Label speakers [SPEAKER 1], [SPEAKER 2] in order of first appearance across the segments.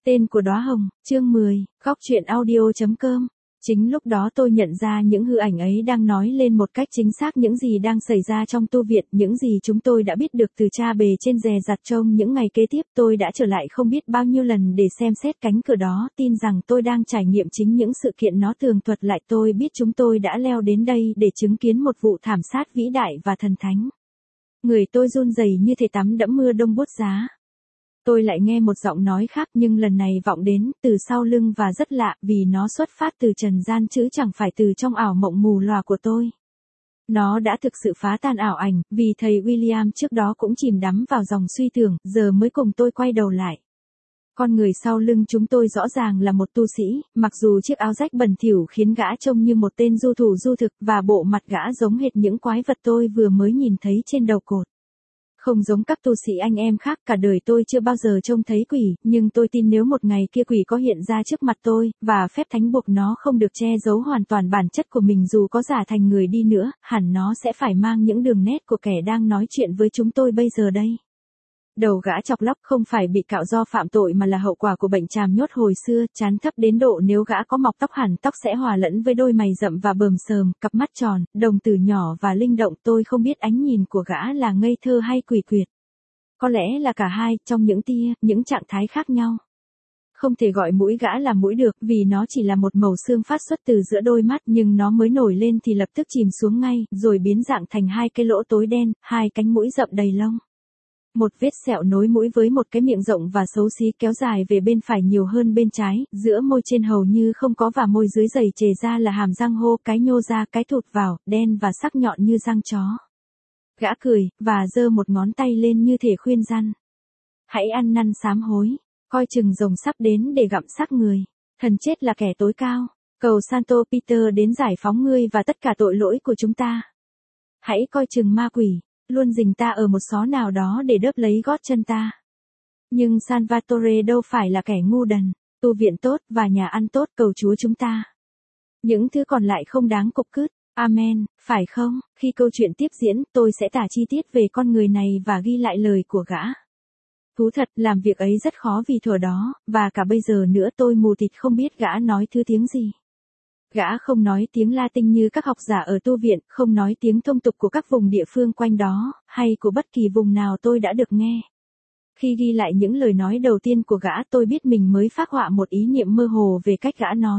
[SPEAKER 1] Tên của đóa hồng, chương 10, góc truyện audio.com. Chính lúc đó tôi nhận ra những hư ảnh ấy đang nói lên một cách chính xác những gì đang xảy ra trong tu viện, những gì chúng tôi đã biết được từ cha bề trên dè dặt trong những ngày kế tiếp. Tôi đã trở lại không biết bao nhiêu lần để xem xét cánh cửa đó, tin rằng tôi đang trải nghiệm chính những sự kiện nó tường thuật lại. Tôi biết chúng tôi đã leo đến đây để chứng kiến một vụ thảm sát vĩ đại và thần thánh. Người tôi run rẩy như thể tắm đẫm mưa đông buốt giá. Tôi lại nghe một giọng nói khác, nhưng lần này vọng đến từ sau lưng và rất lạ, vì nó xuất phát từ trần gian chứ chẳng phải từ trong ảo mộng mù lòa của tôi. Nó đã thực sự phá tan ảo ảnh, vì thầy William trước đó cũng chìm đắm vào dòng suy tưởng, giờ mới cùng tôi quay đầu lại. Con người sau lưng chúng tôi rõ ràng là một tu sĩ, mặc dù chiếc áo rách bẩn thỉu khiến gã trông như một tên du thủ du thực, và bộ mặt gã giống hệt những quái vật tôi vừa mới nhìn thấy trên đầu cột. Không giống các tu sĩ anh em khác, cả đời tôi chưa bao giờ trông thấy quỷ, nhưng tôi tin nếu một ngày kia quỷ có hiện ra trước mặt tôi, và phép thánh buộc nó không được che giấu hoàn toàn bản chất của mình dù có giả thành người đi nữa, hẳn nó sẽ phải mang những đường nét của kẻ đang nói chuyện với chúng tôi bây giờ đây. Đầu gã chọc lóc, không phải bị cạo do phạm tội mà là hậu quả của bệnh tràm nhốt hồi xưa, trán thấp đến độ nếu gã có mọc tóc hẳn tóc sẽ hòa lẫn với đôi mày rậm và bờm sờm, cặp mắt tròn, đồng tử nhỏ và linh động. Tôi không biết ánh nhìn của gã là ngây thơ hay quỷ quyệt. Có lẽ là cả hai, trong những trạng thái khác nhau. Không thể gọi mũi gã là mũi được, vì nó chỉ là một mẩu xương phát xuất từ giữa đôi mắt, nhưng nó mới nổi lên thì lập tức chìm xuống ngay, rồi biến dạng thành hai cái lỗ tối đen, hai cánh mũi rậm đầy lông. Một vết sẹo nối mũi với một cái miệng rộng và xấu xí kéo dài về bên phải nhiều hơn bên trái, giữa môi trên hầu như không có và môi dưới dày chề ra là hàm răng hô, cái nhô ra, cái thụt vào, đen và sắc nhọn như răng chó. Gã cười, và giơ một ngón tay lên như thể khuyên răn. Hãy ăn năn sám hối, coi chừng rồng sắp đến để gặm xác người. Thần chết là kẻ tối cao, cầu Santo Peter đến giải phóng ngươi và tất cả tội lỗi của chúng ta. Hãy coi chừng ma quỷ luôn rình ta ở một xó nào đó để đớp lấy gót chân ta. Nhưng Salvatore đâu phải là kẻ ngu đần, tu viện tốt và nhà ăn tốt cầu Chúa chúng ta. Những thứ còn lại không đáng cục cứt. Amen, phải không? Khi câu chuyện tiếp diễn, tôi sẽ tả chi tiết về con người này và ghi lại lời của gã. Thú thật, làm việc ấy rất khó vì thuở đó, và cả bây giờ nữa tôi mù tịt không biết gã nói thứ tiếng gì. Gã không nói tiếng Latin như các học giả ở tu viện, không nói tiếng thông tục của các vùng địa phương quanh đó, hay của bất kỳ vùng nào tôi đã được nghe. Khi ghi lại những lời nói đầu tiên của gã, tôi biết mình mới phác họa một ý niệm mơ hồ về cách gã nói.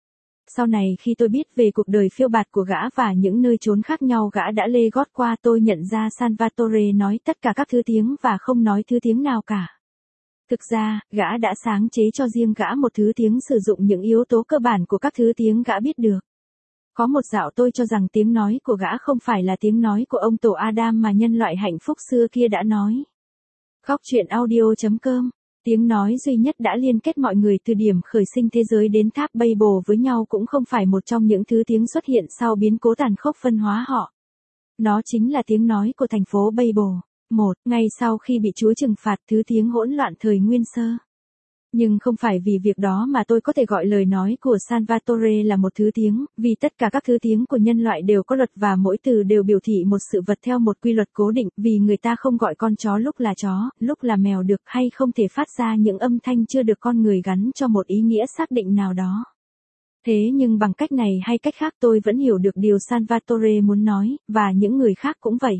[SPEAKER 1] Sau này khi tôi biết về cuộc đời phiêu bạt của gã và những nơi chốn khác nhau gã đã lê gót qua, tôi nhận ra Salvatore nói tất cả các thứ tiếng và không nói thứ tiếng nào cả. Thực ra, gã đã sáng chế cho riêng gã một thứ tiếng sử dụng những yếu tố cơ bản của các thứ tiếng gã biết được. Có một dạo tôi cho rằng tiếng nói của gã không phải là tiếng nói của ông tổ Adam mà nhân loại hạnh phúc xưa kia đã nói. Góc truyện audio.com. Tiếng nói duy nhất đã liên kết mọi người từ điểm khởi sinh thế giới đến tháp Babel với nhau cũng không phải một trong những thứ tiếng xuất hiện sau biến cố tàn khốc phân hóa họ. Nó chính là tiếng nói của thành phố Babel. Ngay sau khi bị Chúa trừng phạt, thứ tiếng hỗn loạn thời nguyên sơ. Nhưng không phải vì việc đó mà tôi có thể gọi lời nói của Salvatore là một thứ tiếng, vì tất cả các thứ tiếng của nhân loại đều có luật và mỗi từ đều biểu thị một sự vật theo một quy luật cố định, vì người ta không gọi con chó lúc là chó, lúc là mèo được, hay không thể phát ra những âm thanh chưa được con người gắn cho một ý nghĩa xác định nào đó. Thế nhưng bằng cách này hay cách khác tôi vẫn hiểu được điều Salvatore muốn nói, và những người khác cũng vậy.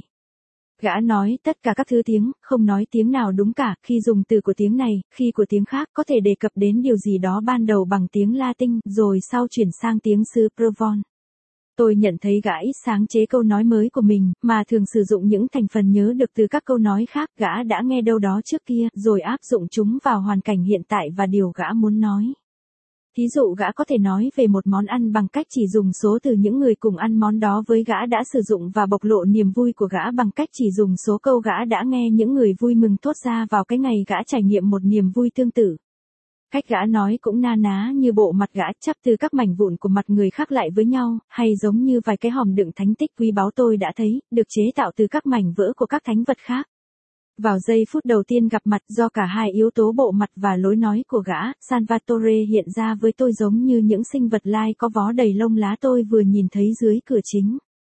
[SPEAKER 1] Gã nói tất cả các thứ tiếng, không nói tiếng nào đúng cả, khi dùng từ của tiếng này, khi của tiếng khác, có thể đề cập đến điều gì đó ban đầu bằng tiếng Latin, rồi sau chuyển sang tiếng xứ Provence. Tôi nhận thấy gã ít sáng chế câu nói mới của mình, mà thường sử dụng những thành phần nhớ được từ các câu nói khác gã đã nghe đâu đó trước kia, rồi áp dụng chúng vào hoàn cảnh hiện tại và điều gã muốn nói. Thí dụ gã có thể nói về một món ăn bằng cách chỉ dùng số từ những người cùng ăn món đó với gã đã sử dụng và bộc lộ niềm vui của gã bằng cách chỉ dùng số câu gã đã nghe những người vui mừng thốt ra vào cái ngày gã trải nghiệm một niềm vui tương tự. Cách gã nói cũng na ná như bộ mặt gã chắp từ các mảnh vụn của mặt người khác lại với nhau, hay giống như vài cái hòm đựng thánh tích quý báu tôi đã thấy, được chế tạo từ các mảnh vỡ của các thánh vật khác. Vào giây phút đầu tiên gặp mặt, do cả hai yếu tố bộ mặt và lối nói của gã, Salvatore hiện ra với tôi giống như những sinh vật lai có vó đầy lông lá tôi vừa nhìn thấy dưới cửa chính.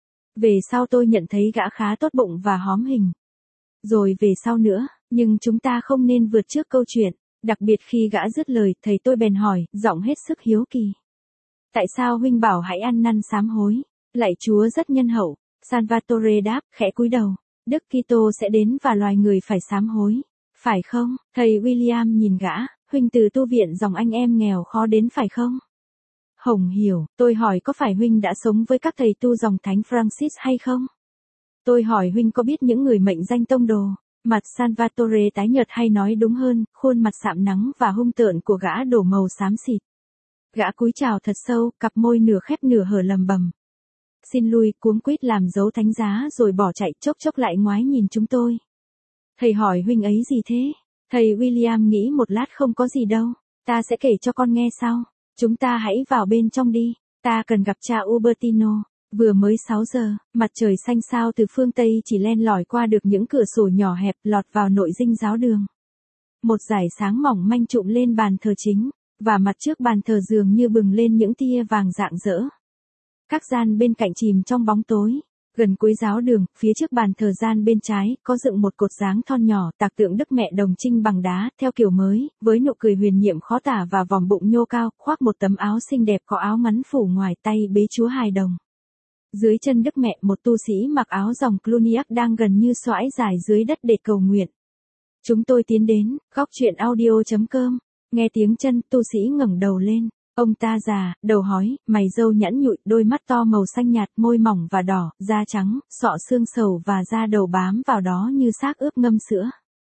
[SPEAKER 1] Về sau tôi nhận thấy gã khá tốt bụng và hóm hình. Rồi về sau nữa, nhưng chúng ta không nên vượt trước câu chuyện. Đặc biệt khi gã dứt lời, thầy tôi bèn hỏi, giọng hết sức hiếu kỳ. Tại sao huynh bảo hãy ăn năn sám hối? Lạy Chúa rất nhân hậu, Salvatore đáp, khẽ cúi đầu. Đức Kitô sẽ đến và loài người phải sám hối. Phải không? Thầy William nhìn gã, huynh từ tu viện dòng anh em nghèo khó đến phải không? Hồng hiểu, tôi hỏi có phải huynh đã sống với các thầy tu dòng Thánh Francis hay không? Tôi hỏi huynh có biết những người mệnh danh tông đồ? Mặt Salvatore tái nhợt hay nói đúng hơn, khuôn mặt sạm nắng và hung tợn của gã đổ màu xám xịt. Gã cúi chào thật sâu, cặp môi nửa khép nửa hở lầm bầm. Xin lui, cuống quýt làm dấu thánh giá rồi bỏ chạy, chốc chốc lại ngoái nhìn chúng tôi. Thầy hỏi huynh ấy gì thế? Thầy William nghĩ một lát không có gì đâu. Ta sẽ kể cho con nghe sau. Chúng ta hãy vào bên trong đi. Ta cần gặp cha Ubertino. Vừa mới 6 giờ, mặt trời xanh sao từ phương Tây chỉ len lỏi qua được những cửa sổ nhỏ hẹp lọt vào nội dinh giáo đường. Một dải sáng mỏng manh trụm lên bàn thờ chính, và mặt trước bàn thờ dường như bừng lên những tia vàng rạng rỡ. Các gian bên cạnh chìm trong bóng tối. Gần cuối giáo đường, phía trước bàn thờ gian bên trái, có dựng một cột dáng thon nhỏ, tạc tượng Đức Mẹ Đồng Trinh bằng đá, theo kiểu mới, với nụ cười huyền nhiệm khó tả và vòng bụng nhô cao, khoác một tấm áo xinh đẹp có áo ngắn phủ ngoài, tay bế Chúa Hài Đồng. Dưới chân Đức Mẹ, một tu sĩ mặc áo dòng Cluniac đang gần như xoãi dài dưới đất để cầu nguyện. Chúng tôi tiến đến, góc chuyện audio.com. Nghe tiếng chân, tu sĩ ngẩng đầu lên. Ông ta già, đầu hói, mày râu nhẵn nhụi, đôi mắt to màu xanh nhạt, môi mỏng và đỏ, da trắng, sọ xương sầu và da đầu bám vào đó như xác ướp ngâm sữa.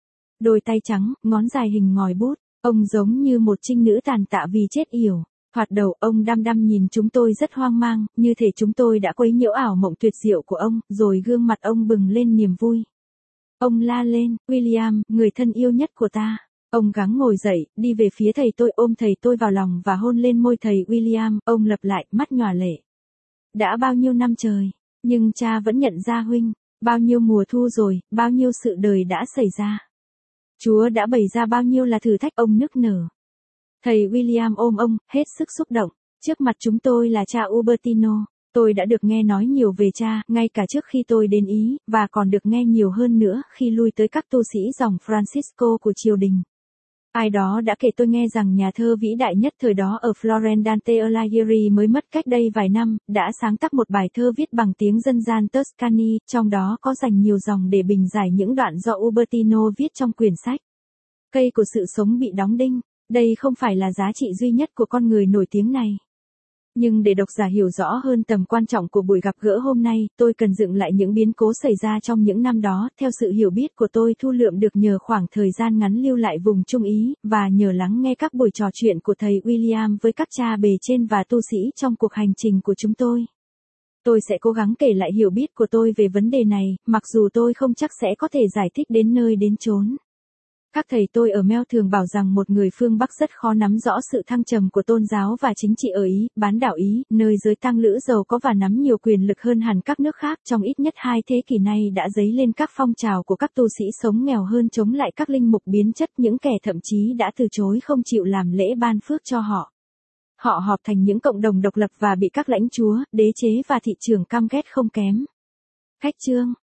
[SPEAKER 1] Đôi tay trắng, ngón dài hình ngòi bút, ông giống như một trinh nữ tàn tạ vì chết yểu. Thoạt đầu ông đăm đăm nhìn chúng tôi rất hoang mang, như thể chúng tôi đã quấy nhiễu ảo mộng tuyệt diệu của ông, rồi gương mặt ông bừng lên niềm vui. Ông la lên, William, người thân yêu nhất của ta. Ông gắng ngồi dậy, đi về phía thầy tôi, ôm thầy tôi vào lòng và hôn lên môi thầy William, ông lặp lại, mắt nhòa lệ. Đã bao nhiêu năm trời, nhưng cha vẫn nhận ra huynh, bao nhiêu mùa thu rồi, bao nhiêu sự đời đã xảy ra. Chúa đã bày ra bao nhiêu là thử thách, ông nức nở. Thầy William ôm ông, hết sức xúc động. Trước mặt chúng tôi là cha Ubertino. Tôi đã được nghe nói nhiều về cha, ngay cả trước khi tôi đến Ý, và còn được nghe nhiều hơn nữa khi lui tới các tu sĩ dòng Francisco của triều đình. Ai đó đã kể tôi nghe rằng nhà thơ vĩ đại nhất thời đó ở Florence Dante Alighieri mới mất cách đây vài năm, đã sáng tác một bài thơ viết bằng tiếng dân gian Tuscany, trong đó có dành nhiều dòng để bình giải những đoạn do Ubertino viết trong quyển sách. Cây của sự sống bị đóng đinh. Đây không phải là giá trị duy nhất của con người nổi tiếng này. Nhưng để độc giả hiểu rõ hơn tầm quan trọng của buổi gặp gỡ hôm nay, tôi cần dựng lại những biến cố xảy ra trong những năm đó, theo sự hiểu biết của tôi thu lượm được nhờ khoảng thời gian ngắn lưu lại vùng Trung Ý, và nhờ lắng nghe các buổi trò chuyện của thầy William với các cha bề trên và tu sĩ trong cuộc hành trình của chúng tôi. Tôi sẽ cố gắng kể lại hiểu biết của tôi về vấn đề này, mặc dù tôi không chắc sẽ có thể giải thích đến nơi đến chốn. Các thầy tôi ở Mel thường bảo rằng một người phương Bắc rất khó nắm rõ sự thăng trầm của tôn giáo và chính trị ở Ý, bán đảo Ý, nơi giới tăng lữ giàu có và nắm nhiều quyền lực hơn hẳn các nước khác. Trong ít nhất 2 thế kỷ nay đã dấy lên các phong trào của các tu sĩ sống nghèo hơn chống lại các linh mục biến chất, những kẻ thậm chí đã từ chối không chịu làm lễ ban phước cho họ. Họ họp thành những cộng đồng độc lập và bị các lãnh chúa, đế chế và thị trường căm ghét không kém. Khách chương.